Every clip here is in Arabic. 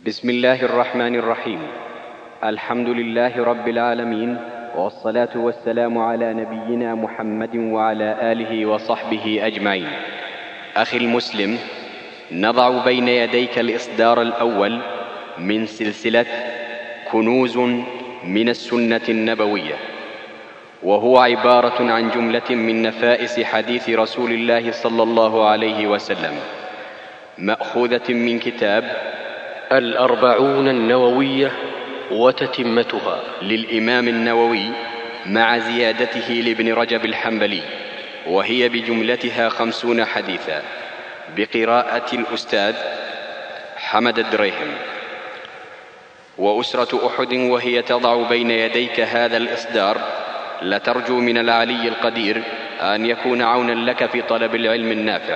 بسم الله الرحمن الرحيم. الحمد لله رب العالمين، والصلاة والسلام على نبينا محمد وعلى آله وصحبه أجمعين. أخي المسلم، نضع بين يديك الإصدار الأول من سلسلة كنوز من السنة النبوية، وهو عبارة عن جملة من نفائس حديث رسول الله صلى الله عليه وسلم، مأخوذة من كتاب الأربعون النووية وتتمتها للإمام النووي مع زيادته لابن رجب الحنبلي، وهي بجملتها 50 حديثا بقراءة الأستاذ حمد الدريهم. وأسرة أحد وهي تضع بين يديك هذا الإصدار لترجو من العلي القدير أن يكون عونا لك في طلب العلم النافع.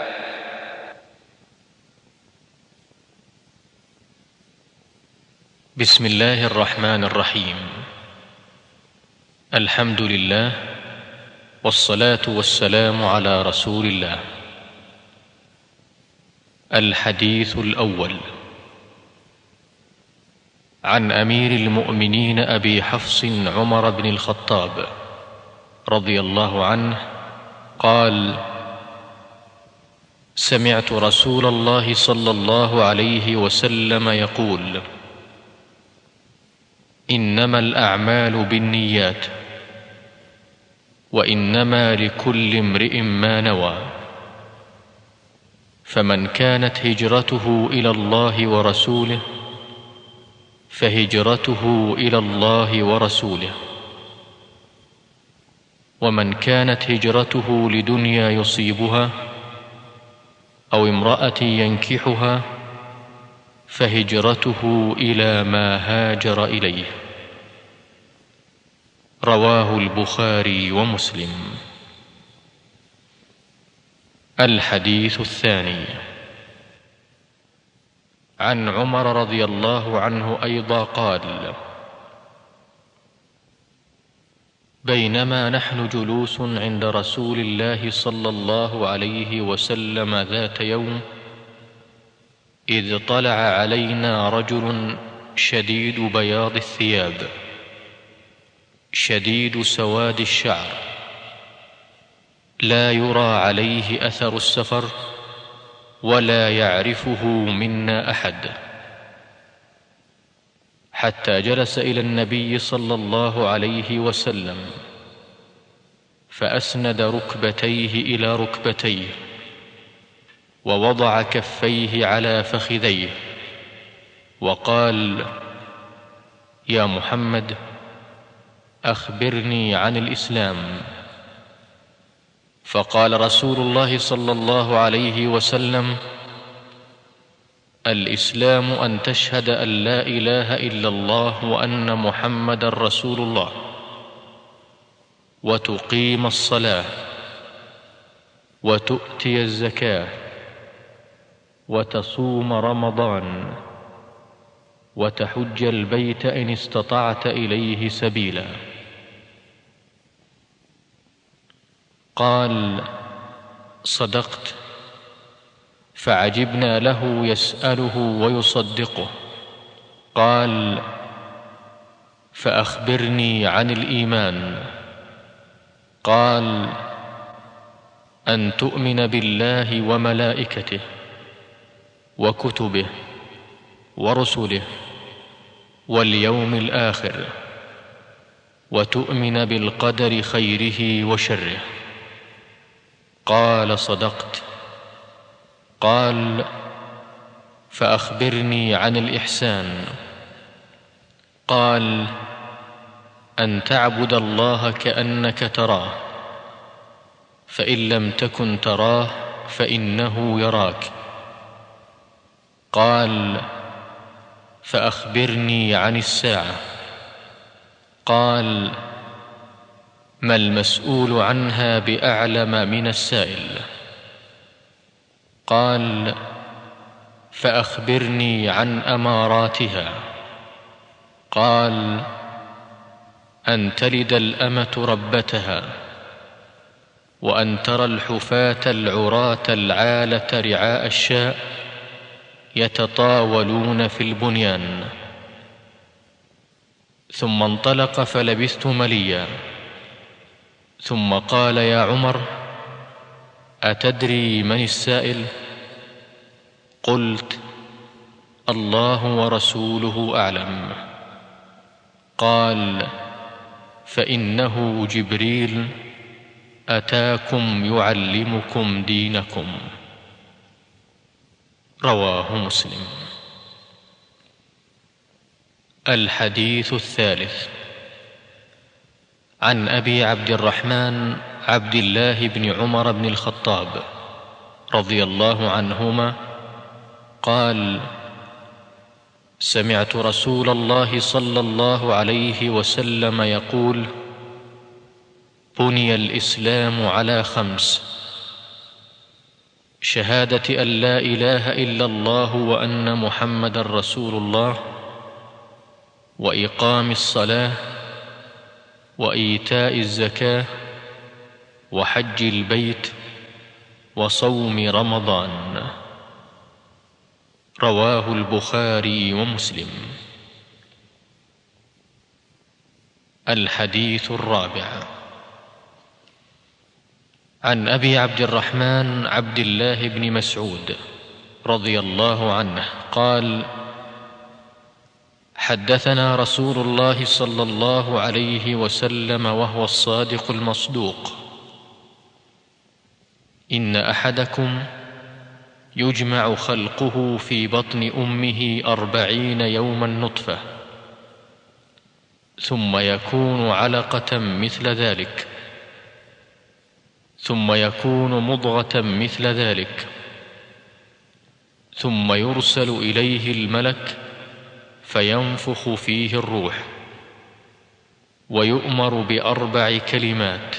بسم الله الرحمن الرحيم. الحمد لله، والصلاة والسلام على رسول الله. الحديث الأول: عن أمير المؤمنين أبي حفص عمر بن الخطاب رضي الله عنه قال: سمعت رسول الله صلى الله عليه وسلم يقول: إنما الأعمال بالنيات، وإنما لكل امرئ ما نوى، فمن كانت هجرته إلى الله ورسوله فهجرته إلى الله ورسوله، ومن كانت هجرته لدنيا يصيبها أو امرأة ينكحها فهجرته إلى ما هاجر إليه. رواه البخاري ومسلم. الحديث الثاني: عن عمر رضي الله عنه أيضا قال: بينما نحن جلوس عند رسول الله صلى الله عليه وسلم ذات يوم، إذ طلع علينا رجل شديد بياض الثياب شديد سواد الشعر، لا يرى عليه أثر السفر ولا يعرفه منا أحد، حتى جلس إلى النبي صلى الله عليه وسلم فأسند ركبتيه إلى ركبتيه ووضع كفيه على فخذيه وقال: يا محمد، أخبرني عن الإسلام. فقال رسول الله صلى الله عليه وسلم: الإسلام أن تشهد أن لا إله إلا الله وأن محمدًا رسول الله، وتقيم الصلاة، وتؤتي الزكاة، وتصوم رمضان، وتحج البيت إن استطعت إليه سبيلا. قال: صدقت. فعجبنا له يسأله ويصدقه. قال: فأخبرني عن الإيمان. قال: أن تؤمن بالله وملائكته وكتبه ورسله واليوم الآخر، وتؤمن بالقدر خيره وشره. قال: صدقت. قال: فأخبرني عن الإحسان. قال: أن تعبد الله كأنك تراه، فإن لم تكن تراه فإنه يراك. قال: فأخبرني عن الساعة. قال: ما المسؤول عنها بأعلم من السائل. قال: فأخبرني عن أماراتها. قال: أن تلد الأمة ربتها، وأن ترى الحفاة العراة العالة رعاء الشاء يتطاولون في البنيان. ثم انطلق فلبثت مليا، ثم قال: يا عمر، أتدري من السائل؟ قلت: الله ورسوله أعلم. قال: فإنه جبريل أتاكم يعلمكم دينكم. رواه مسلم. الحديث الثالث. عن أبي عبد الرحمن عبد الله بن عمر بن الخطاب رضي الله عنهما قال: سمعت رسول الله صلى الله عليه وسلم يقول: بني الإسلام على 5: شهادة أن لا إله إلا الله وأن محمدًا رسول الله، وإقام الصلاة، وإيتاء الزكاة، وحج البيت، وصوم رمضان. رواه البخاري ومسلم. الحديث الرابع. عن أبي عبد الرحمن عبد الله بن مسعود رضي الله عنه قال: حدثنا رسول الله صلى الله عليه وسلم وهو الصادق المصدوق: إن أحدكم يجمع خلقه في بطن أمه 40 يوما نطفة، ثم يكون علقة مثل ذلك، ثم يكون مضغة مثل ذلك، ثم يرسل إليه الملك فينفخ فيه الروح، ويؤمر ب4 كلمات: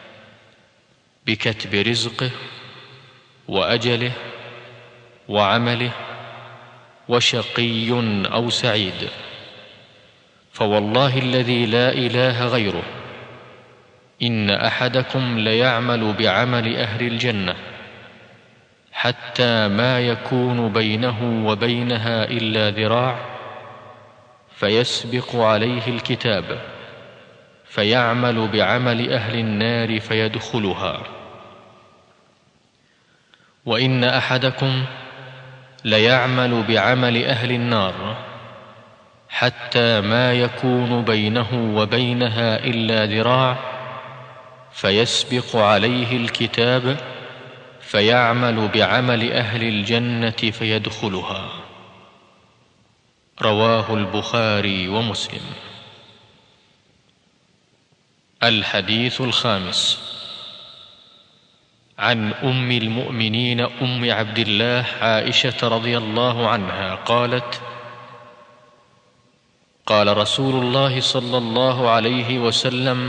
بكتب رزقه، وأجله، وعمله، وشقي أو سعيد. فوالله الذي لا إله غيره، إن أحدكم ليعمل بعمل أهل الجنة حتى ما يكون بينه وبينها إلا ذراع، فيسبق عليه الكتاب فيعمل بعمل أهل النار فيدخلها. وإن أحدكم ليعمل بعمل أهل النار حتى ما يكون بينه وبينها إلا ذراع، فيسبق عليه الكتاب فيعمل بعمل أهل الجنة فيدخلها. رواه البخاري ومسلم. الحديث الخامس. عن أم المؤمنين أم عبد الله عائشة رضي الله عنها قالت: قال رسول الله صلى الله عليه وسلم: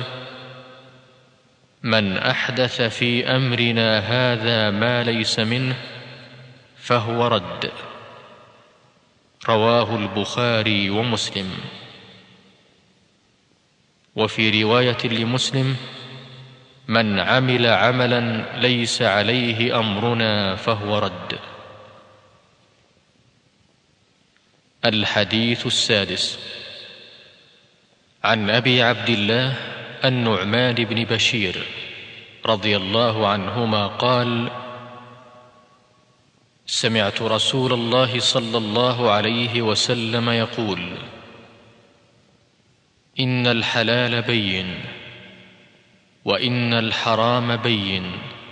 من أحدث في أمرنا هذا ما ليس منه فهو رد. رواه البخاري ومسلم. وفي رواية لمسلم: من عمل عملا ليس عليه أمرنا فهو رد. الحديث السادس. عن أبي عبد الله النعمان بن بشير رضي الله عنهما قال: سمعت رسول الله صلى الله عليه وسلم يقول: إن الحلال بين، وإن الحرام بين،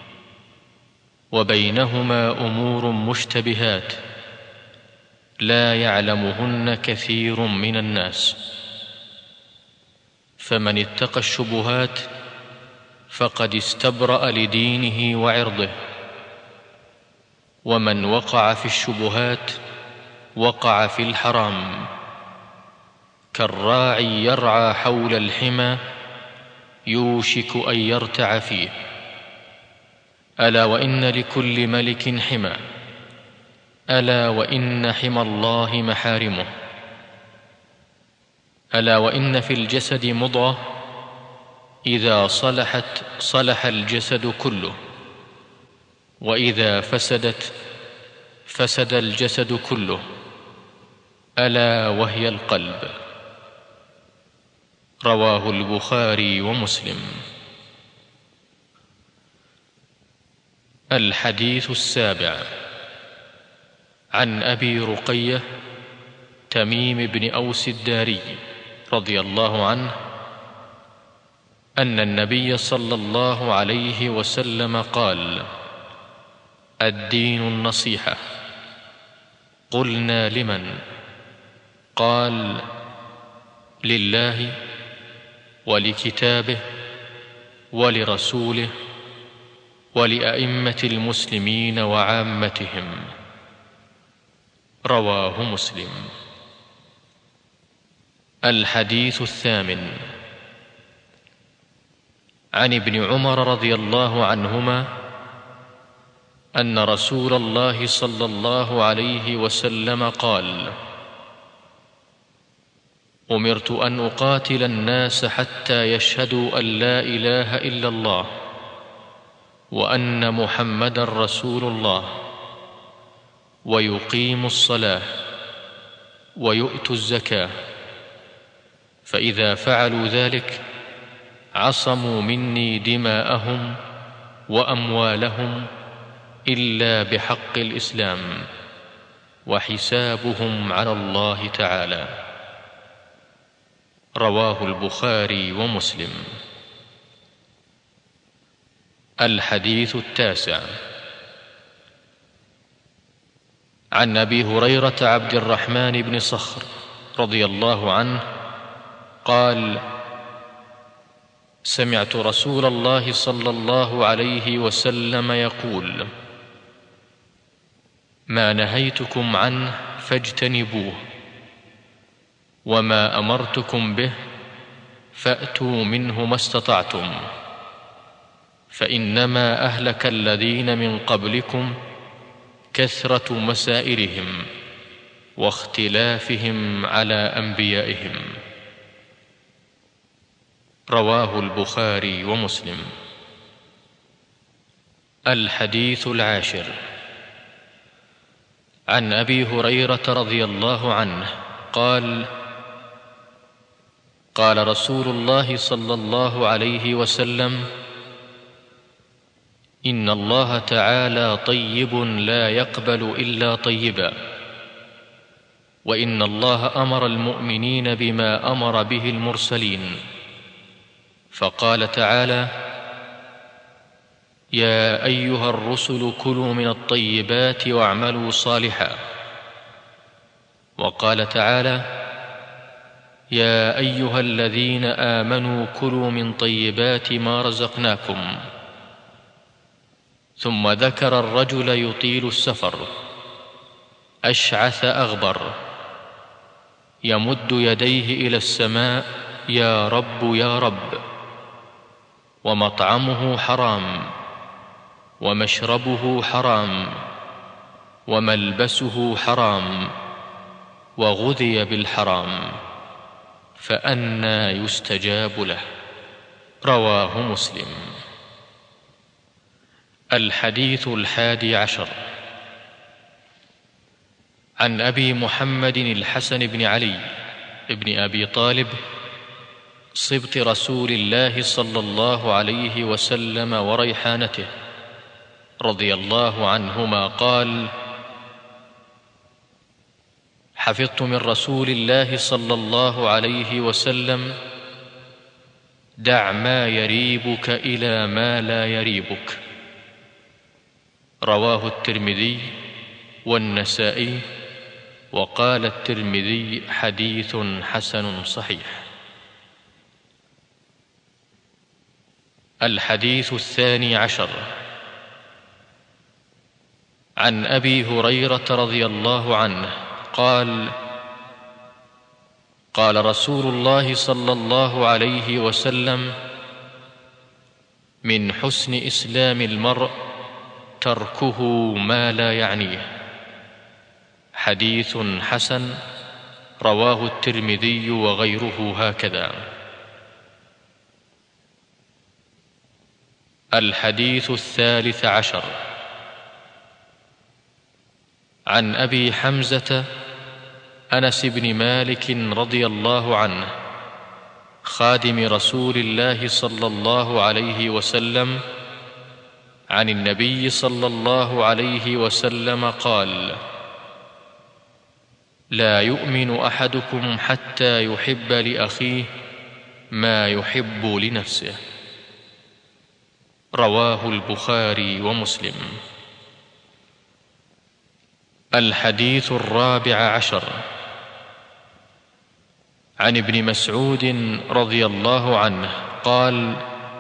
وبينهما أمور مشتبهات لا يعلمهن كثير من الناس، فمن اتقى الشبهات فقد استبرأ لدينه وعرضه، ومن وقع في الشبهات وقع في الحرام، كالراعي يرعى حول الحمى يوشك أن يرتع فيه. ألا وإن لكل ملك حمى، ألا وإن حمى الله محارمه. ألا وإن في الجسد مضغة إذا صلحت صلح الجسد كله، وإذا فسدت فسد الجسد كله، ألا وهي القلب. رواه البخاري ومسلم. الحديث السابع. عن أبي رقية تميم بن أوس الداري رضي الله عنه أن النبي صلى الله عليه وسلم قال: الدين النصيحة. قلنا: لمن؟ قال: لله ولكتابه ولرسوله ولأئمة المسلمين وعامتهم. رواه مسلم. الحديث الثامن. عن ابن عمر رضي الله عنهما أن رسول الله صلى الله عليه وسلم قال: أمرت أن أقاتل الناس حتى يشهدوا أن لا إله إلا الله وأن محمدًا رسول الله ويقيموا الصلاة ويؤتوا الزكاة، فإذا فعلوا ذلك عصموا مني دماءهم وأموالهم إلا بحق الإسلام، وحسابهم على الله تعالى. رواه البخاري ومسلم. الحديث التاسع. عن أبي هريرة عبد الرحمن بن صخر رضي الله عنه قال: سمعت رسول الله صلى الله عليه وسلم يقول: ما نهيتكم عنه فاجتنبوه، وما أمرتكم به فأتوا منه ما استطعتم، فإنما أهلك الذين من قبلكم كثرة مسائلهم واختلافهم على أنبيائهم. رواه البخاري ومسلم. الحديث العاشر. عن أبي هريرة رضي الله عنه قال: قال رسول الله صلى الله عليه وسلم: إن الله تعالى طيب لا يقبل إلا طيبا، وإن الله أمر المؤمنين بما أمر به المرسلين، فقال تعالى: يا أيها الرسل كلوا من الطيبات واعملوا صالحا، وقال تعالى: يا أيها الذين آمنوا كلوا من طيبات ما رزقناكم. ثم ذكر الرجل يطيل السفر أشعث أغبر يمد يديه إلى السماء: يا رب يا رب، ومطعمه حرام ومشربه حرام وملبسه حرام وغذي بالحرام، فأنى يستجاب له. رواه مسلم. الحديث الحادي عشر. عن أبي محمد الحسن بن علي بن أبي طالب صبط رسول الله صلى الله عليه وسلم وريحانته رضي الله عنهما قال: حفظت من رسول الله صلى الله عليه وسلم: دع ما يريبك إلى ما لا يريبك. رواه الترمذي والنسائي، وقال الترمذي: حديث حسن صحيح. الحديث الثاني عشر. عن أبي هريرة رضي الله عنه قال: قال رسول الله صلى الله عليه وسلم: من حسن إسلام المرء تركه ما لا يعنيه. حديث حسن. رواه الترمذي وغيره هكذا. الحديث الثالث عشر. عن أبي حمزة أنس بن مالك رضي الله عنه خادم رسول الله صلى الله عليه وسلم عن النبي صلى الله عليه وسلم قال: لا يؤمن أحدكم حتى يحب لأخيه ما يحب لنفسه. رواه البخاري ومسلم. الحديث 14 عن ابن مسعود رضي الله عنه قال: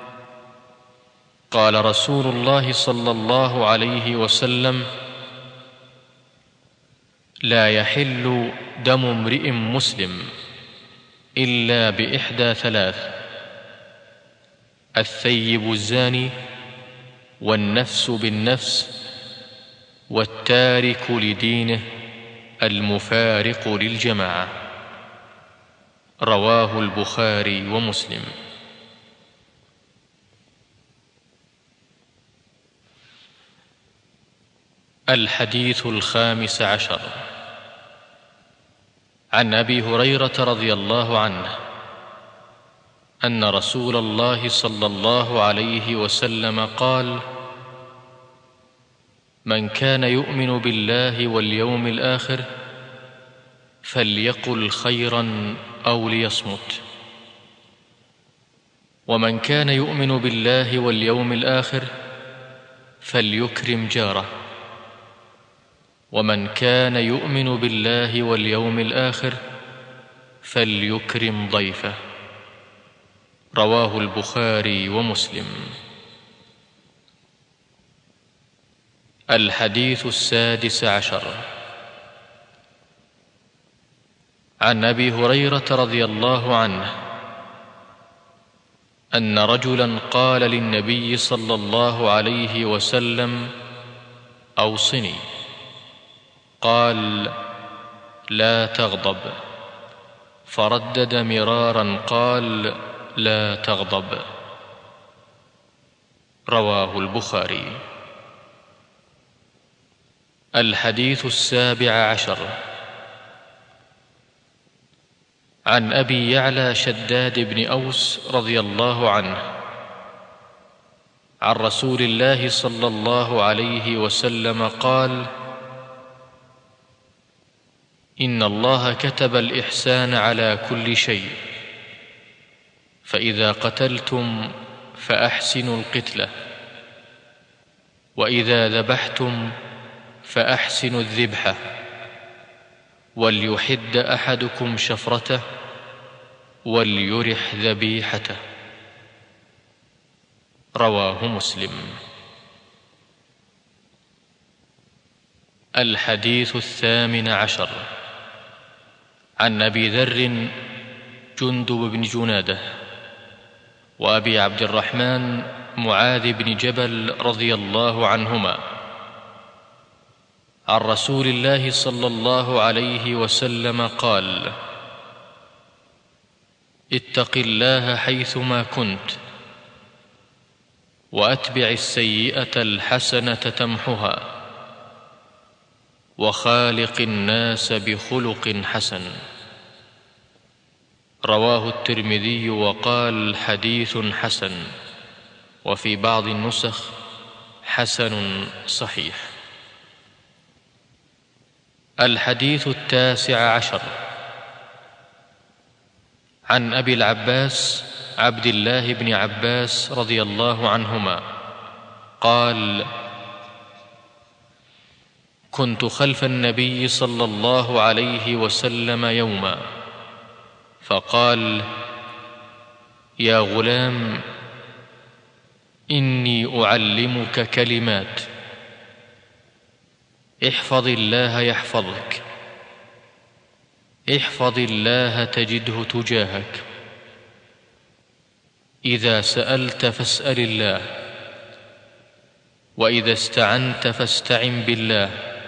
قال رسول الله صلى الله عليه وسلم: لا يحل دم امرئ مسلم إلا بإحدى ثلاث: الثيب الزاني، والنفس بالنفس، والتارك لدينه المفارق للجماعة. رواه البخاري ومسلم. الحديث 15 عن أبي هريرة رضي الله عنه أن رسول الله صلى الله عليه وسلم قال: من كان يؤمن بالله واليوم الآخر فليقل خيرا أو ليصمت، ومن كان يؤمن بالله واليوم الآخر فليكرم جاره، ومن كان يؤمن بالله واليوم الآخر فليكرم ضيفه. رواه البخاري ومسلم. الحديث 16 عن أبي هريرة رضي الله عنه أن رجلا قال للنبي صلى الله عليه وسلم: أوصني. قال: لا تغضب. فردد مرارا قال: لا تغضب. رواه البخاري. الحديث 17 عن أبي يعلى شداد بن أوس رضي الله عنه عن رسول الله صلى الله عليه وسلم قال: إن الله كتب الإحسان على كل شيء، فإذا قتلتم فأحسنوا القتلة، وإذا ذبحتم فأحسنوا الذبحة، وليحد أحدكم شفرته وليرح ذبيحته. رواه مسلم. الحديث 18 عن أبي ذر جندب بن جنادة وأبي عبد الرحمن معاذ بن جبل رضي الله عنهما عن رسول الله صلى الله عليه وسلم قال: اتق الله حيثما كنت، وأتبع السيئة الحسنة تمحها، وخالق الناس بخلق حسن. رواه الترمذي وقال: حديث حسن، وفي بعض النسخ: حسن صحيح. الحديث 19 عن أبي العباس عبد الله بن عباس رضي الله عنهما قال: كنت خلف النبي صلى الله عليه وسلم يوما، فقال: يا غلام، إني أعلمك كلمات، احفظ الله يحفظك، احفظ الله تجده تجاهك، إذا سألت فاسأل الله، وإذا استعنت فاستعن بالله،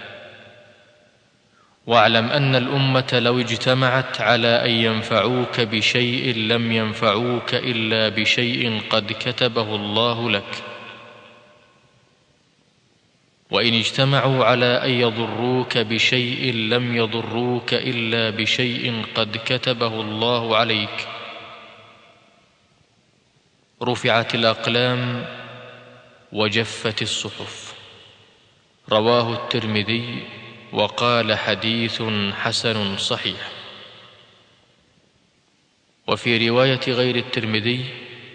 واعلم أن الأمة لو اجتمعت على أن ينفعوك بشيء لم ينفعوك إلا بشيء قد كتبه الله لك. وإن اجتمعوا على أن يضروك بشيء لم يضروك إلا بشيء قد كتبه الله عليك. رفعت الأقلام وجفت الصحف. رواه الترمذي وقال حديث حسن صحيح. وفي رواية غير الترمذي: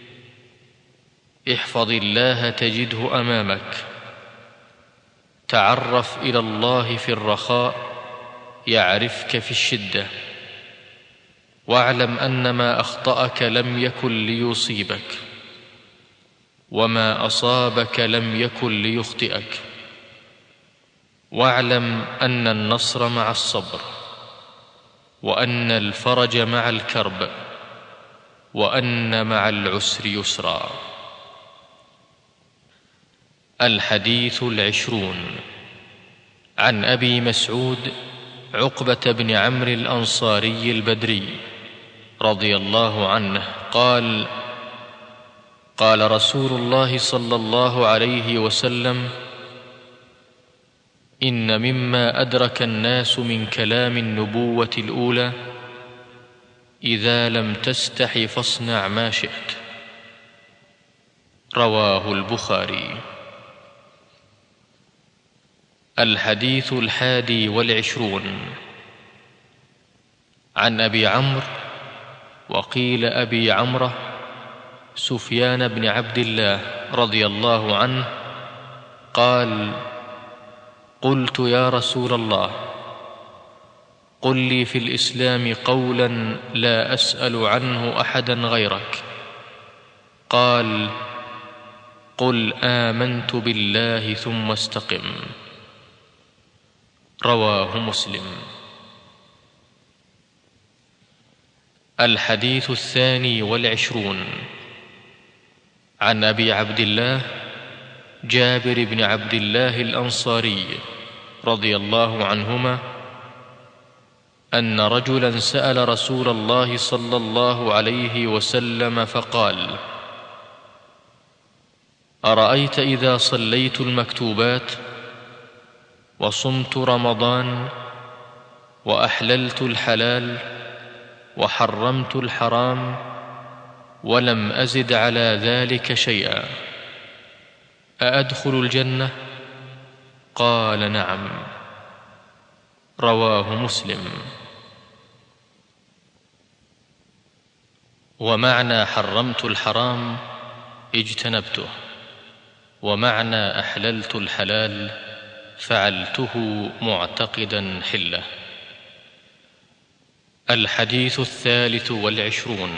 احفظ الله تجده أمامك، تعرف إلى الله في الرخاء يعرفك في الشدة، واعلم أن ما أخطأك لم يكن ليصيبك، وما أصابك لم يكن ليخطئك، واعلم أن النصر مع الصبر، وأن الفرج مع الكرب، وأن مع العسر يسرا. الحديث 20. عن أبي مسعود عقبة بن عمرو الأنصاري البدري رضي الله عنه قال: قال رسول الله صلى الله عليه وسلم: إن مما أدرك الناس من كلام النبوة الأولى: إذا لم تستح فاصنع ما شئت. رواه البخاري. الحديث 21. عن أبي عمرو، وقيل أبي عمرة، سفيان بن عبد الله رضي الله عنه قال: قلت يا رسول الله، قل لي في الإسلام قولا لا أسأل عنه أحدا غيرك. قال: قل آمنت بالله ثم استقم. رواه مسلم. الحديث 22. عن أبي عبد الله جابر بن عبد الله الأنصاري رضي الله عنهما أن رجلا سأل رسول الله صلى الله عليه وسلم فقال: أرأيت إذا صليت المكتوبات وصمت رمضان وأحللت الحلال وحرمت الحرام ولم أزد على ذلك شيئا، أأدخل الجنة؟ قال: نعم. رواه مسلم. ومعنى حرمت الحرام اجتنبته، ومعنى أحللت الحلال فعلته معتقدا حله. الحديث 23.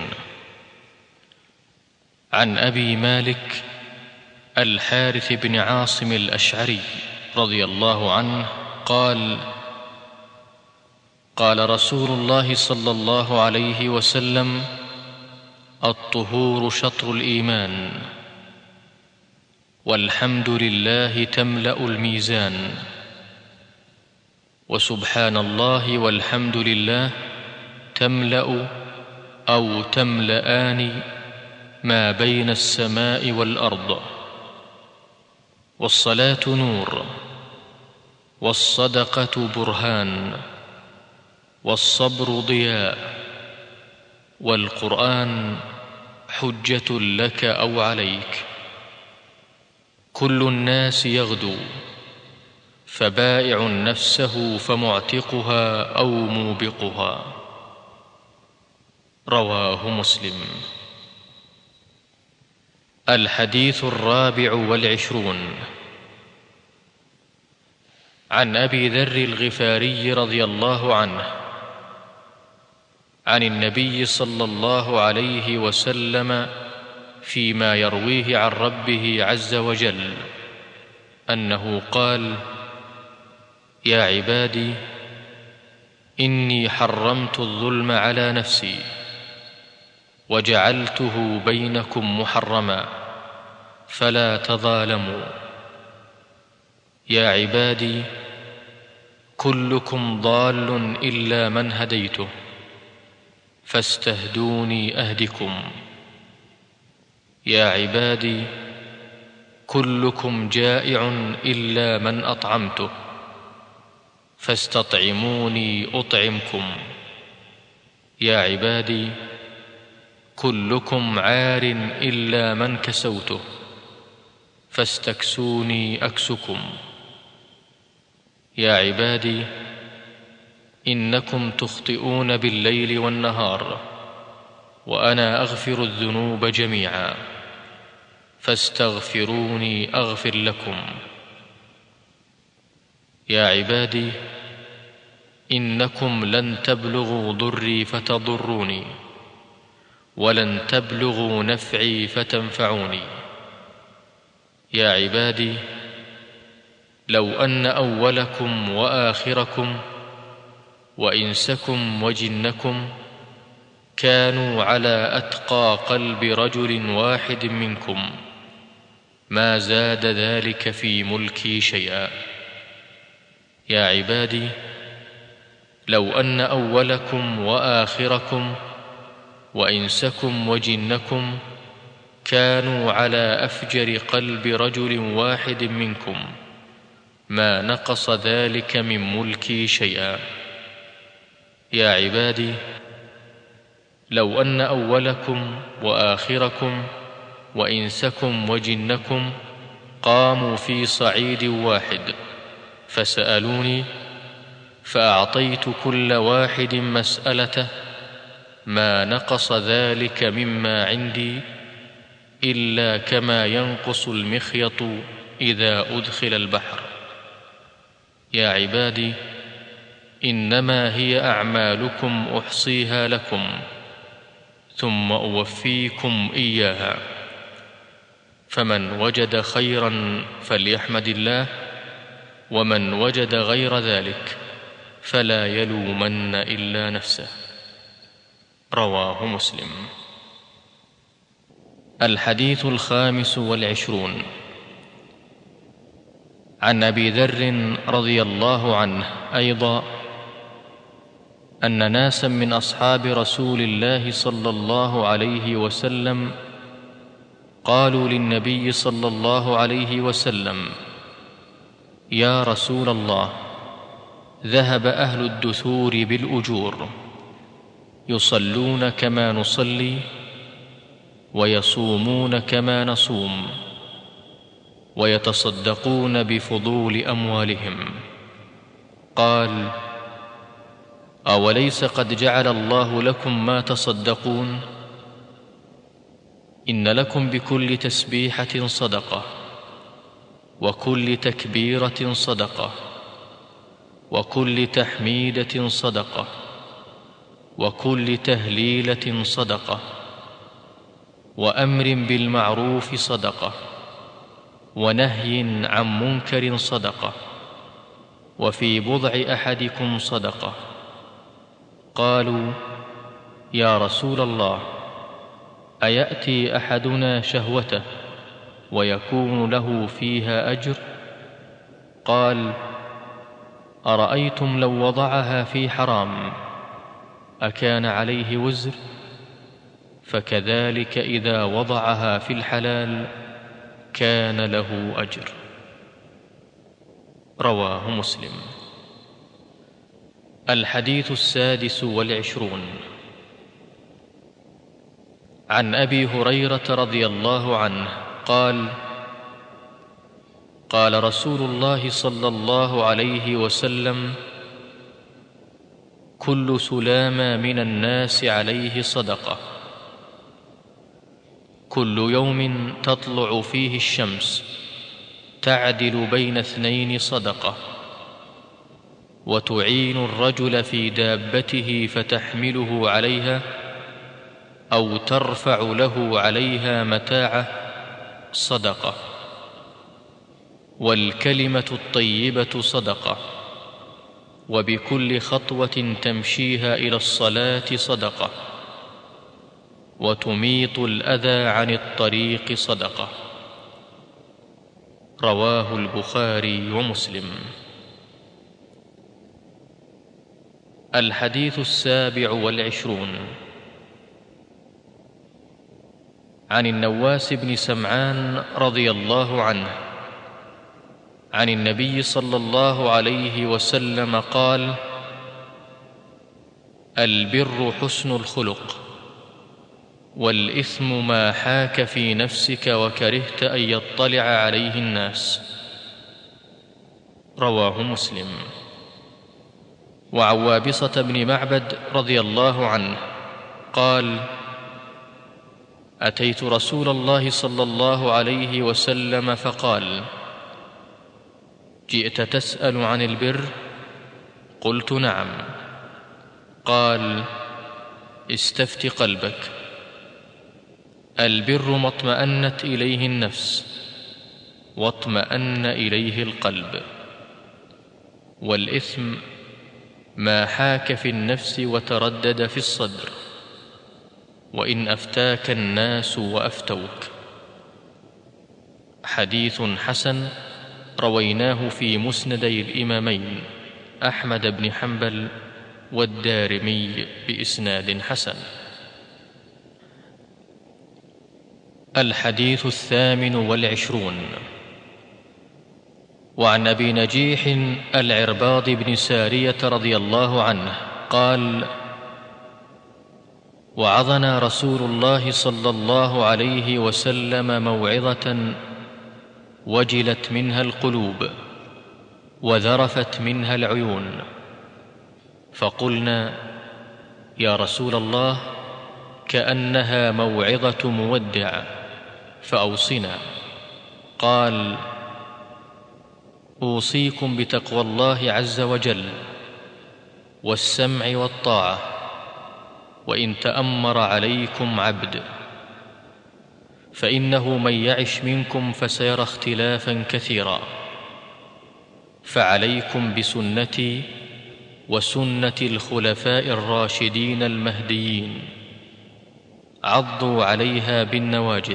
عن أبي مالك الحارث بن عاصم الأشعري رضي الله عنه قال: قال رسول الله صلى الله عليه وسلم: الطهور شطر الإيمان، والحمد لله تملأ الميزان، وسبحان الله والحمد لله تملأ أو تملأان ما بين السماء والأرض. والصلاة نور، والصدقة برهان، والصبر ضياء، والقرآن حجة لك أو عليك. كل الناس يغدو، فبائع نفسه فمعتقها أو موبقها. رواه مسلم. الحديث 24. عن أبي ذر الغفاري رضي الله عنه عن النبي صلى الله عليه وسلم فيما يرويه عن ربه عز وجل أنه قال: يا عبادي إني حرمت الظلم على نفسي وجعلته بينكم محرما فلا تظالموا. يا عبادي كلكم ضال إلا من هديته فاستهدوني أهدكم. يا عبادي كلكم جائع إلا من أطعمته، فاستطعموني أطعمكم. يا عبادي، كلكم عار إلا من كسوته، فاستكسوني أكسكم. يا عبادي، إنكم تخطئون بالليل والنهار، وأنا أغفر الذنوب جميعا، فاستغفروني أغفر لكم. يا عبادي، إنكم لن تبلغوا ضري فتضروني، ولن تبلغوا نفعي فتنفعوني. يا عبادي، لو أن أولكم وآخركم وإنسكم وجنكم كانوا على أتقى قلب رجل واحد منكم ما زاد ذلك في ملكي شيئا. يا عبادي، لو أن أولكم وآخركم وإنسكم وجنكم كانوا على أفجر قلب رجل واحد منكم ما نقص ذلك من ملكي شيئا. يا عبادي، لو أن أولكم وآخركم وإنسكم وجنكم قاموا في صعيد واحد فسألوني فأعطيت كل واحد مسألته ما نقص ذلك مما عندي إلا كما ينقص المخيط إذا أدخل البحر. يا عبادي، إنما هي أعمالكم أحصيها لكم ثم أوفيكم إياها، فمن وجد خيرا فليحمد الله، ومن وجد غير ذلك فلا يلومن إلا نفسه. رواه مسلم. الحديث 25 عن أبي ذر رضي الله عنه أيضا أن ناسا من أصحاب رسول الله صلى الله عليه وسلم قالوا للنبي صلى الله عليه وسلم: يا رسول الله، ذهب أهل الدثور بالأجور، يصلون كما نصلي ويصومون كما نصوم ويتصدقون بفضول أموالهم. قال: أوليس قد جعل الله لكم ما تصدقون؟ إن لكم بكل تسبيحة صدقة، وكل تكبيرة صدقة، وكل تحميدة صدقة، وكل تهليلة صدقة، وأمر بالمعروف صدقة، ونهي عن منكر صدقة، وفي بضع أحدكم صدقة. قالوا: يا رسول الله، أيأتي أحدنا شهوته ويكون له فيها أجر؟ قال: أرأيتم لو وضعها في حرام أكان عليه وزر؟ فكذلك إذا وضعها في الحلال كان له أجر. رواه مسلم. الحديث 26 عن أبي هريرة رضي الله عنه قال: قال رسول الله صلى الله عليه وسلم: كل سلامة من الناس عليه صدقة، كل يوم تطلع فيه الشمس تعدل بين اثنين صدقة، وتعين الرجل في دابته فتحمله عليها أو ترفع له عليها متاعه صدقة، والكلمة الطيبة صدقة، وبكل خطوة تمشيها إلى الصلاة صدقة، وتميط الأذى عن الطريق صدقة. رواه البخاري ومسلم. الحديث 27 عن النواس بن سمعان رضي الله عنه عن النبي صلى الله عليه وسلم قال: البر حسن الخلق، والإثم ما حاك في نفسك وكرهت أن يطلع عليه الناس. رواه مسلم. وعن وابصة بن معبد رضي الله عنه قال: أتيت رسول الله صلى الله عليه وسلم فقال: جئت تسأل عن البر؟ قلت: نعم. قال: استفت قلبك. البر ما اطمأنت إليه النفس واطمأن إليه القلب، والإثم ما حاك في النفس وتردد في الصدر، وإن أفتاك الناس وأفتوك. حديث حسن رويناه في مسندي الإمامين أحمد بن حنبل والدارمي بإسناد حسن. الحديث 28. وعن أبي نجيح العرباض بن سارية رضي الله عنه قال: وعظنا رسول الله صلى الله عليه وسلم موعظة وجلت منها القلوب وذرفت منها العيون، فقلنا: يا رسول الله، كأنها موعظة مودع، فأوصنا. قال: أوصيكم بتقوى الله عز وجل والسمع والطاعة، وإن تأمر عليكم عبد، فإنه من يعش منكم فسيرى اختلافا كثيرا، فعليكم بسنتي وسنة الخلفاء الراشدين المهديين، عضوا عليها بالنواجذ،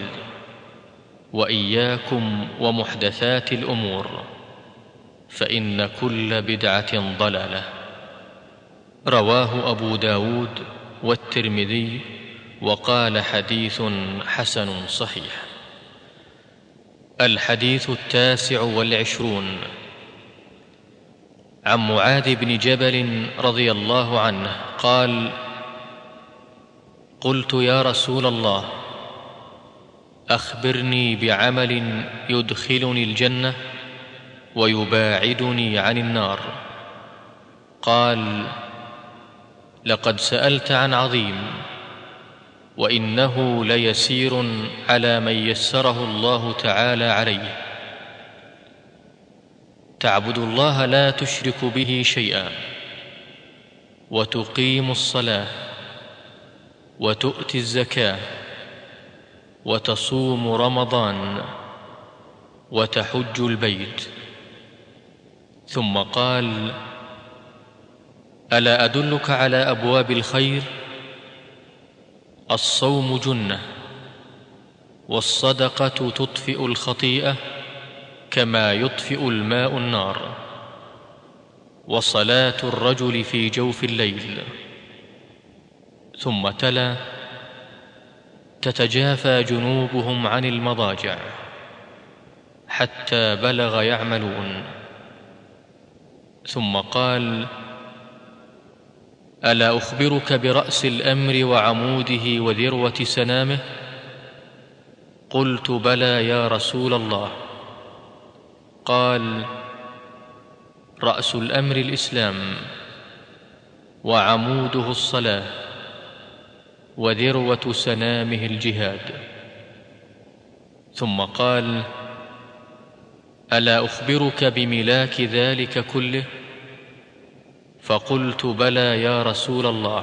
وإياكم ومحدثات الأمور، فإن كل بدعة ضلالة. رواه أبو داود والترمذي، وقال: حديث حسن صحيح. الحديث 29. عن معاذ بن جبل رضي الله عنه قال: قلت: يا رسول الله، أخبرني بعمل يدخلني الجنة ويباعدني عن النار. قال: لقد سألت عن عظيم، وإنه ليسير على من يسره الله تعالى عليه. تعبد الله لا تشرك به شيئا، وتقيم الصلاة، وتؤتي الزكاة، وتصوم رمضان، وتحج البيت. ثم قال: ألا أدلك على أبواب الخير؟ الصوم جنة، والصدقة تطفئ الخطيئة كما يطفئ الماء النار، وصلاة الرجل في جوف الليل. ثم تلا: تتجافى جنوبهم عن المضاجع حتى بلغ يعملون. ثم قال: ألا أخبرك برأس الأمر وعموده وذروة سنامه؟ قلت: بلى يا رسول الله. قال: رأس الأمر الإسلام، وعموده الصلاة، وذروة سنامه الجهاد. ثم قال: ألا أخبرك بملاك ذلك كله؟ فقلت: بلى يا رسول الله.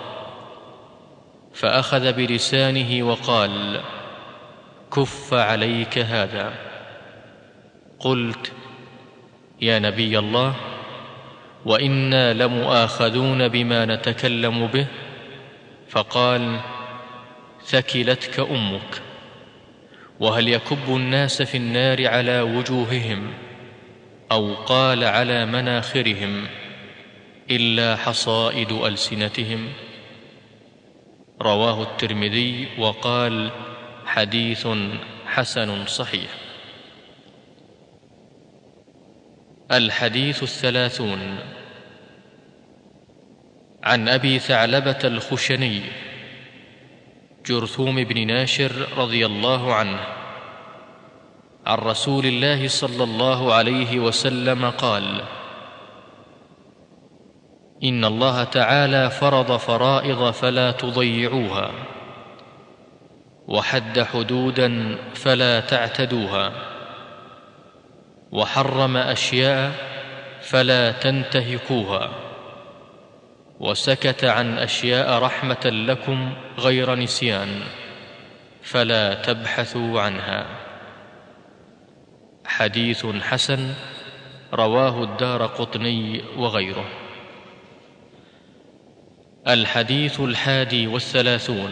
فأخذ بلسانه وقال: كف عليك هذا. قلت: يا نبي الله، وإنا لمؤاخذون بما نتكلم به. فقال: ثكلتك أمك. وهل يكب الناس في النار على وجوههم، أو قال على مناخرهم، إلا حصائد ألسنتهم؟ رواه الترمذي، وقال: حديث حسن صحيح. الحديث 30. عن أبي ثعلبة الخشني جرثوم بن ناشر رضي الله عنه عن رسول الله صلى الله عليه وسلم قال: إن الله تعالى فرض فرائض فلا تضيعوها، وحد حدودا فلا تعتدوها، وحرم أشياء فلا تنتهكوها، وسكت عن أشياء رحمة لكم غير نسيان فلا تبحثوا عنها. حديث حسن رواه الدارقطني وغيره. الحديث 31.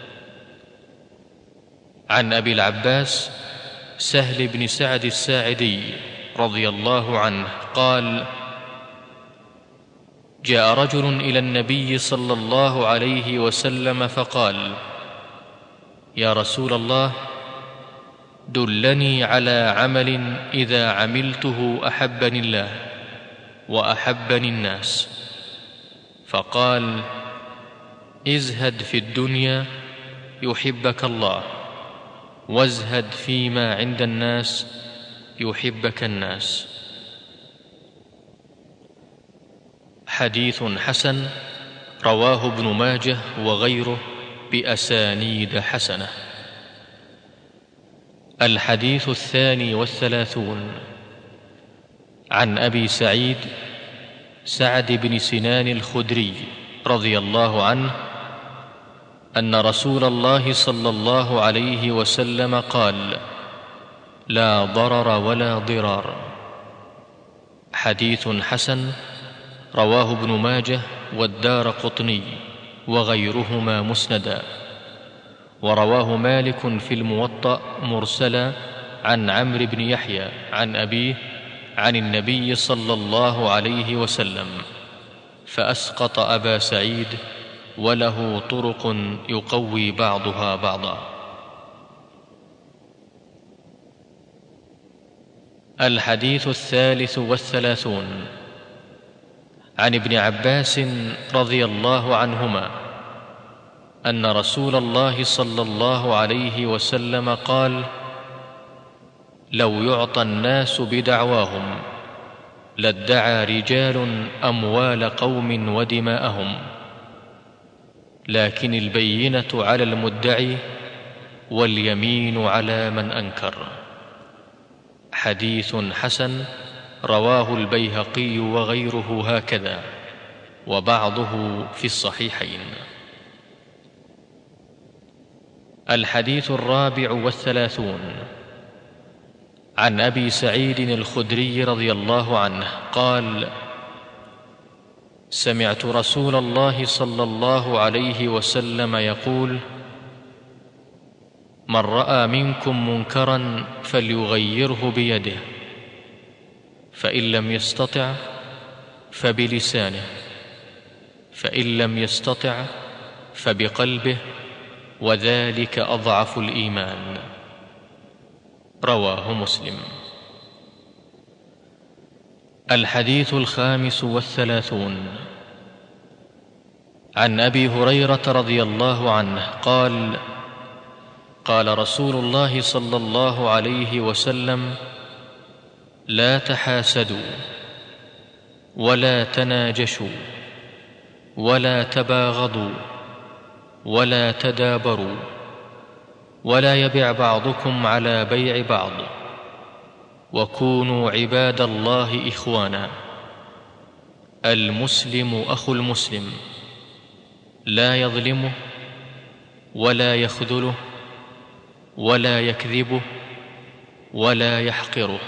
عن أبي العباس سهل بن سعد الساعدي رضي الله عنه قال: جاء رجل إلى النبي صلى الله عليه وسلم فقال: يا رسول الله، دلني على عمل إذا عملته أحبني الله وأحبني الناس. فقال: ازهد في الدنيا يحبك الله، وازهد فيما عند الناس يحبك الناس. حديث حسن رواه ابن ماجه وغيره بأسانيد حسنة. الحديث 32. عن أبي سعيد سعد بن سنان الخدري رضي الله عنه أن رسول الله صلى الله عليه وسلم قال: لا ضرر ولا ضرار. حديث حسن رواه ابن ماجه والدارقطني وغيرهما مسندا، ورواه مالك في الموطأ مرسلا عن عمرو بن يحيى عن أبيه عن النبي صلى الله عليه وسلم، فأسقط أبا سعيد، وله طرق يقوي بعضها بعضا. الحديث 33. عن ابن عباس رضي الله عنهما أن رسول الله صلى الله عليه وسلم قال: لو يعطى الناس بدعواهم لادعى رجال أموال قوم ودماءهم، لكن البينة على المدعي واليمين على من أنكر. حديث حسن رواه البيهقي وغيره هكذا، وبعضه في الصحيحين. الحديث 34. عن أبي سعيد الخدري رضي الله عنه قال: سمعت رسول الله صلى الله عليه وسلم يقول: من رأى منكم منكرا فليغيره بيده، فإن لم يستطع فبلسانه، فإن لم يستطع فبقلبه، وذلك أضعف الإيمان. رواه مسلم. الحديث 35. عن أبي هريرة رضي الله عنه قال: قال رسول الله صلى الله عليه وسلم: لا تحاسدوا، ولا تناجشوا، ولا تباغضوا، ولا تدابروا، ولا يبع بعضكم على بيع بعض، وكونوا عباد الله إخوانا. المسلم أخو المسلم، لا يظلمه ولا يخذله ولا يكذبه ولا يحقره.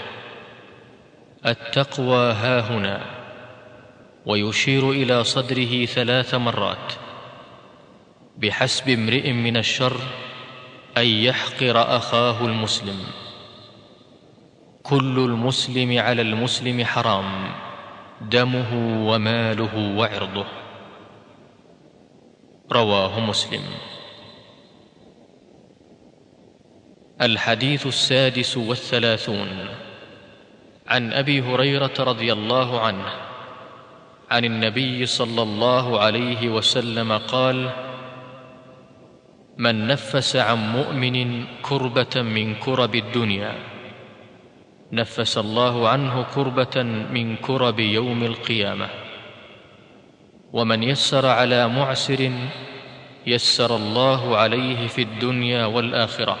التقوى هاهنا، ويشير إلى صدره 3 مرات: بحسب امرئ من الشر أن يحقر أخاه المسلم. كل المسلم على المسلم حرام، دمه وماله وعرضه. رواه مسلم. الحديث 36 عن أبي هريرة رضي الله عنه عن النبي صلى الله عليه وسلم قال: من نفس عن مؤمن كربة من كرب الدنيا نفس الله عنه كربة من كرب يوم القيامة. ومن يسر على معسر يسر الله عليه في الدنيا والآخرة.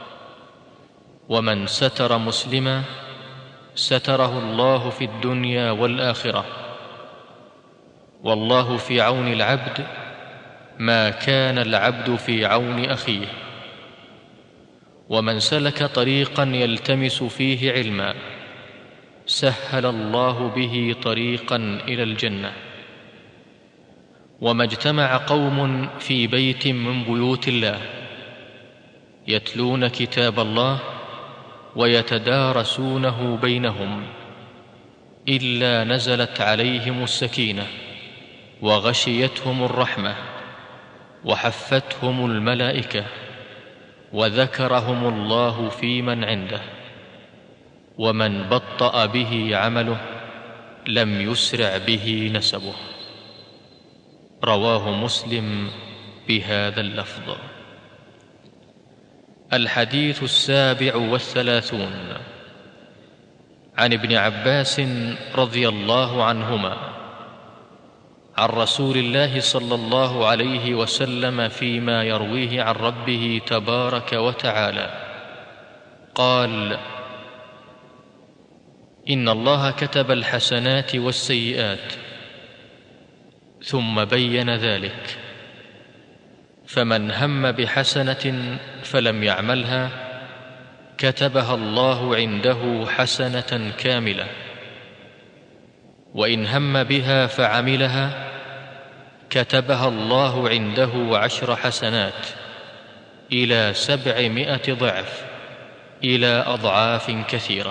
ومن ستر مسلما ستره الله في الدنيا والآخرة. والله في عون العبد ما كان العبد في عون أخيه. ومن سلك طريقا يلتمس فيه علما سهل الله به طريقا إلى الجنة. وما اجتمع قوم في بيت من بيوت الله يتلون كتاب الله ويتدارسونه بينهم إلا نزلت عليهم السكينة وغشيتهم الرحمة وحفتهم الملائكة وذكرهم الله في من عنده. ومن بطأ به عمله لم يسرع به نسبه. رواه مسلم بهذا اللفظ. الحديث 37 عن ابن عباس رضي الله عنهما عن رسول الله صلى الله عليه وسلم فيما يرويه عن ربه تبارك وتعالى قال: إن الله كتب الحسنات والسيئات ثم بين ذلك، فمن هم بحسنة فلم يعملها كتبها الله عنده حسنة كاملة، وإن هم بها فعملها كتبها الله عنده 10 حسنات إلى 700 ضعف إلى أضعاف كثيرة.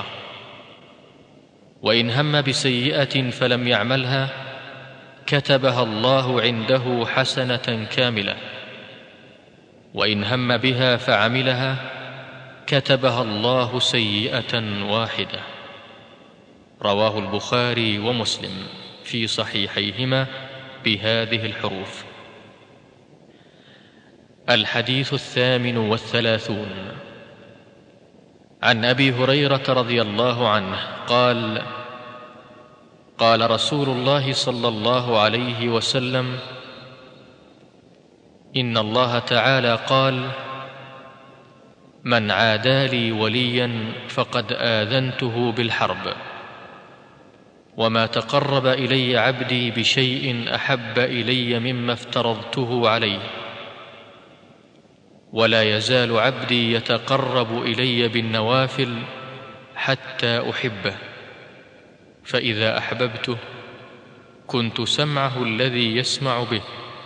وإن هم بسيئة فلم يعملها كتبها الله عنده حسنة كاملة، وإن هم بها فعملها كتبها الله سيئة واحدة. رواه البخاري ومسلم في صحيحيهما بهذه الحروف. الحديث 38 عن أبي هريرة رضي الله عنه قال: قال رسول الله صلى الله عليه وسلم: إن الله تعالى قال: من عادى لي وليا فقد آذنته بالحرب. وما تقرب إلي عبدي بشيء أحب إلي مما افترضته عليه. ولا يزال عبدي يتقرب إلي بالنوافل حتى أحبه، فإذا أحببته كنت سمعه الذي يسمع به،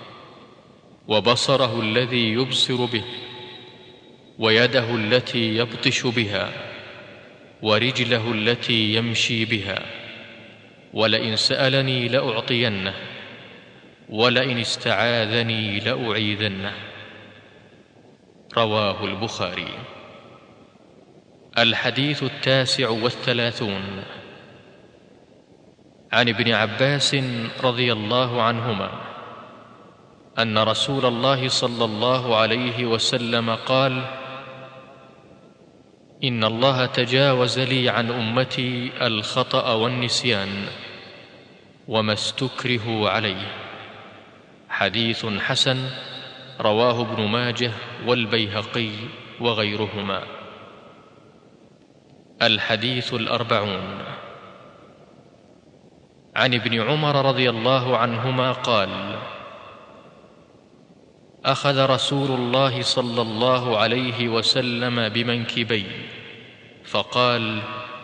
وبصره الذي يبصر به، ويده التي يبطش بها، ورجله التي يمشي بها. ولئن سألني لأعطينه، ولئن استعاذني لأعيذنه. رواه البخاري. الحديث 39 عن ابن عباس رضي الله عنهما أن رسول الله صلى الله عليه وسلم قال: إن الله تجاوز لي عن أمتي الخطأ والنسيان وما استكرهوا عليه. حديث حسن رواه ابن ماجه والبيهقي وغيرهما. الحديث 40 عن ابن عمر رضي الله عنهما قال: أخذ رسول الله صلى الله عليه وسلم بمنكبي فقال: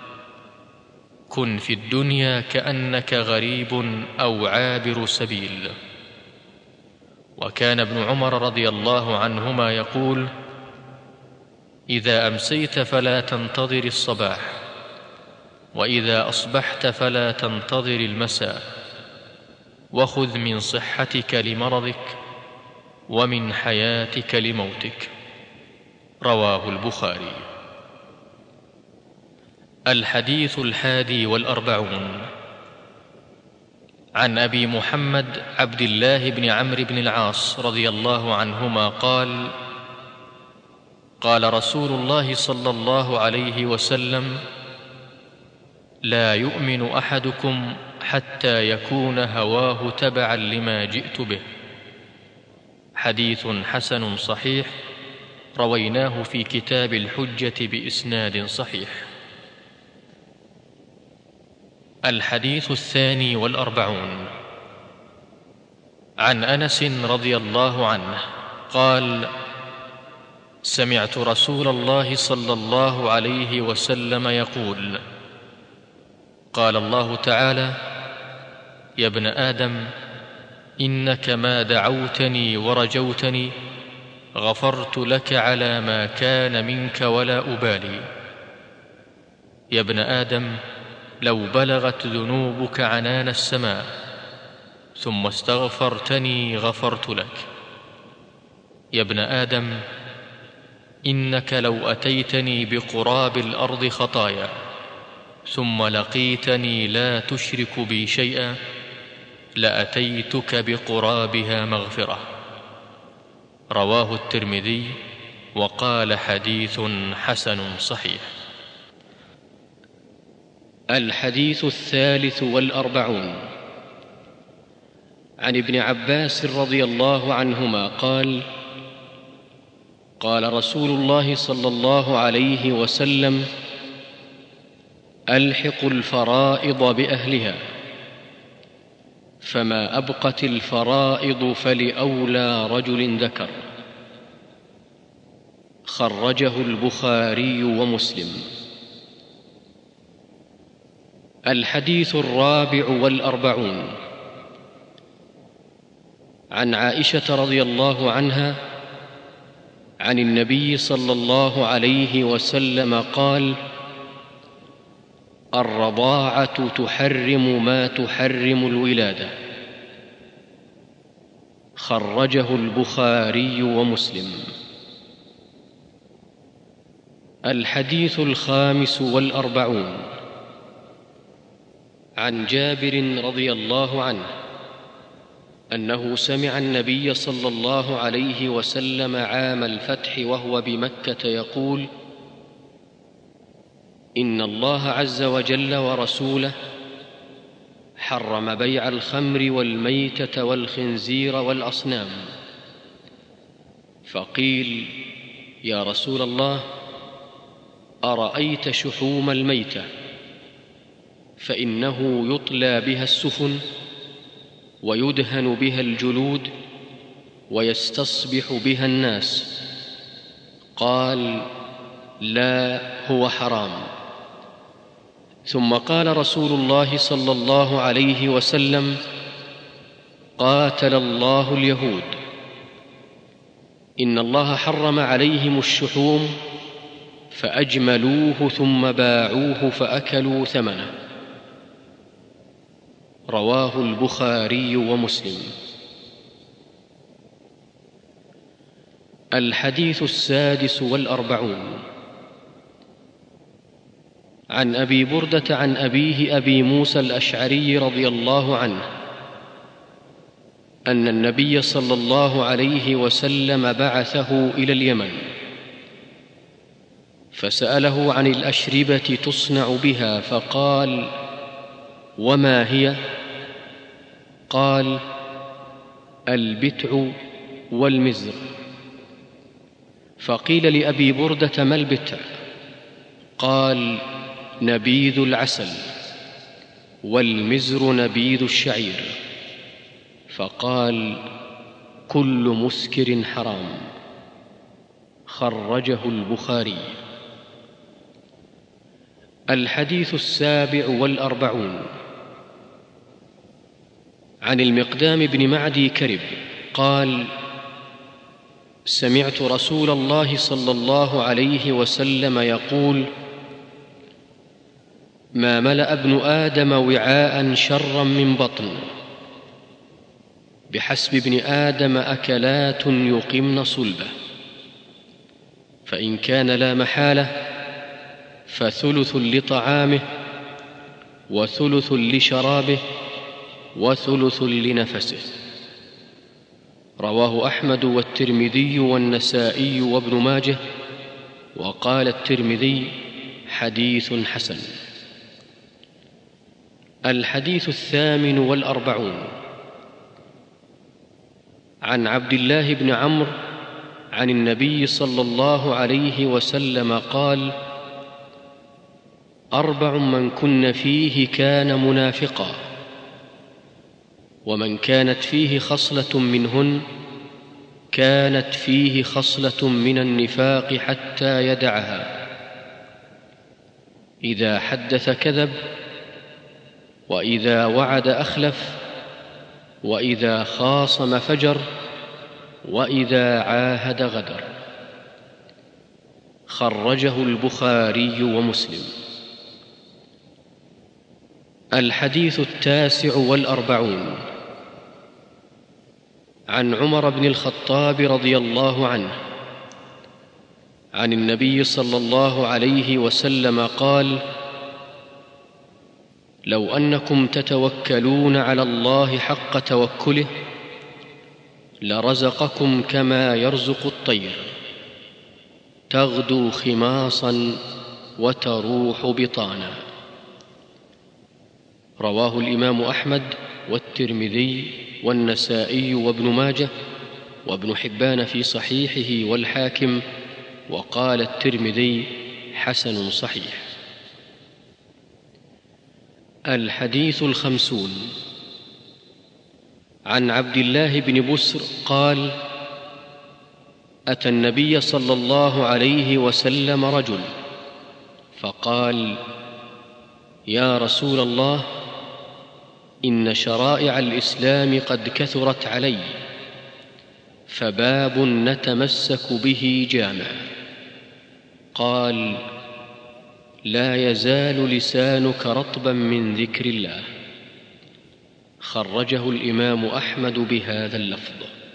كن في الدنيا كأنك غريب أو عابر سبيل. وكان ابن عمر رضي الله عنهما يقول: إذا أمسيت فلا تنتظر الصباح، وإذا أصبحت فلا تنتظر المساء، وخذ من صحتك لمرضك ومن حياتك لموتك. رواه البخاري. الحديث 41 عن أبي محمد عبد الله بن عمرو بن العاص رضي الله عنهما قال: قال رسول الله صلى الله عليه وسلم: لا يؤمن أحدكم حتى يكون هواه تبعا لما جئت به. حديث حسن صحيح، رويناه في كتاب الحجة بإسناد صحيح. الحديث 42 عن أنس رضي الله عنه قال: سمعت رسول الله صلى الله عليه وسلم يقول: قال الله تعالى: يا ابن آدم، إنك ما دعوتني ورجوتني غفرت لك على ما كان منك ولا أبالي. يا ابن آدم، لو بلغت ذنوبك عنان السماء ثم استغفرتني غفرت لك. يا ابن آدم، إنك لو أتيتني بقراب الأرض خطايا ثم لقيتني لا تشرك بي شيئا لأتيتك بقرابها مغفرة. رواه الترمذي وقال: حديث حسن صحيح. الحديث 43 عن ابن عباس رضي الله عنهما قال: قال رسول الله صلى الله عليه وسلم: ألحقوا الفرائض بأهلها، فما أبقت الفرائض فلأولى رجل ذكر. خرجه البخاري ومسلم. الحديث 44 عن عائشة رضي الله عنها عن النبي صلى الله عليه وسلم قال: الرضاعة تحرم ما تحرم الولادة. خرجه البخاري ومسلم. الحديث 45 عن جابر رضي الله عنه أنه سمع النبي صلى الله عليه وسلم عام الفتح وهو بمكة يقول: إن الله عز وجل ورسوله حرم بيع الخمر والميتة والخنزير والأصنام. فقيل: يا رسول الله، أرأيت شحوم الميتة؟ فإنه يطلى بها السفن ويدهن بها الجلود ويستصبح بها الناس. قال: لا، هو حرام. ثم قال رسول الله صلى الله عليه وسلم: قاتل الله اليهود، إن الله حرم عليهم الشحوم فأجملوه ثم باعوه فأكلوا ثمنه. رواه البخاري ومسلم. الحديث 46 عن أبي بردة عن أبيه أبي موسى الأشعري رضي الله عنه أن النبي صلى الله عليه وسلم بعثه إلى اليمن فسأله عن الأشربة تصنع بها، فقال: وما هي؟ قال: البتع والمزر. فقيل لأبي بردة: ما البتع؟ قال: نبيذ العسل، والمزر نبيذ الشعير. فقال: كل مسكر حرام. خرجه البخاري. الحديث 47 عن المقدام بن معدي كرب قال: سمعت رسول الله صلى الله عليه وسلم يقول: ما ملأ ابن آدم وعاء شرا من بطن. بحسب ابن آدم أكلات يقمن صلبه. فإن كان لا محالة فثلث لطعامه وثلث لشرابه وثلث لنفسه. رواه أحمد والترمذي والنسائي وابن ماجه، وقال الترمذي: حديث حسن. الحديث 48 عن عبد الله بن عمرو عن النبي صلى الله عليه وسلم قال: 4 من كن فيه كان منافقا، ومن كانت فيه خصلة منهن كانت فيه خصلة من النفاق حتى يدعها: إذا حدث كذب، وإذا وعد أخلف، وإذا خاصم فجر، وإذا عاهد غدر. خرجه البخاري ومسلم. الحديث 49 عن عمر بن الخطاب رضي الله عنه عن النبي صلى الله عليه وسلم قال: لو أنكم تتوكلون على الله حق توكله لرزقكم كما يرزق الطير، تغدو خماصا وتروح بطانا. رواه الإمام أحمد والترمذي والنسائي وابن ماجه وابن حبان في صحيحه والحاكم، وقال الترمذي: حسن صحيح. الحديث 50 عن عبد الله بن بسر قال: أتى النبي صلى الله عليه وسلم رجل فقال: يا رسول الله، إن شرائع الإسلام قد كثرت علي، فباب نتمسك به جامع. قال: لا يزال لسانك رطبا من ذكر الله. خرجه الإمام أحمد بهذا اللفظ.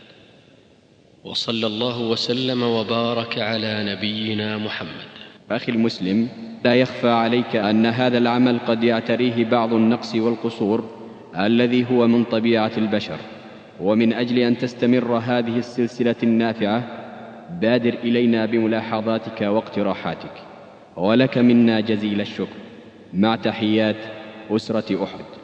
وصلى الله وسلم وبارك على نبينا محمد. أخي المسلم، لا يخفى عليك أن هذا العمل قد يعتريه بعض النقص والقصور الذي هو من طبيعة البشر، ومن أجل أن تستمر هذه السلسلة النافعة بادر إلينا بملاحظاتك واقتراحاتك، ولك منا جزيل الشكر. مع تحيات أسرة أحد.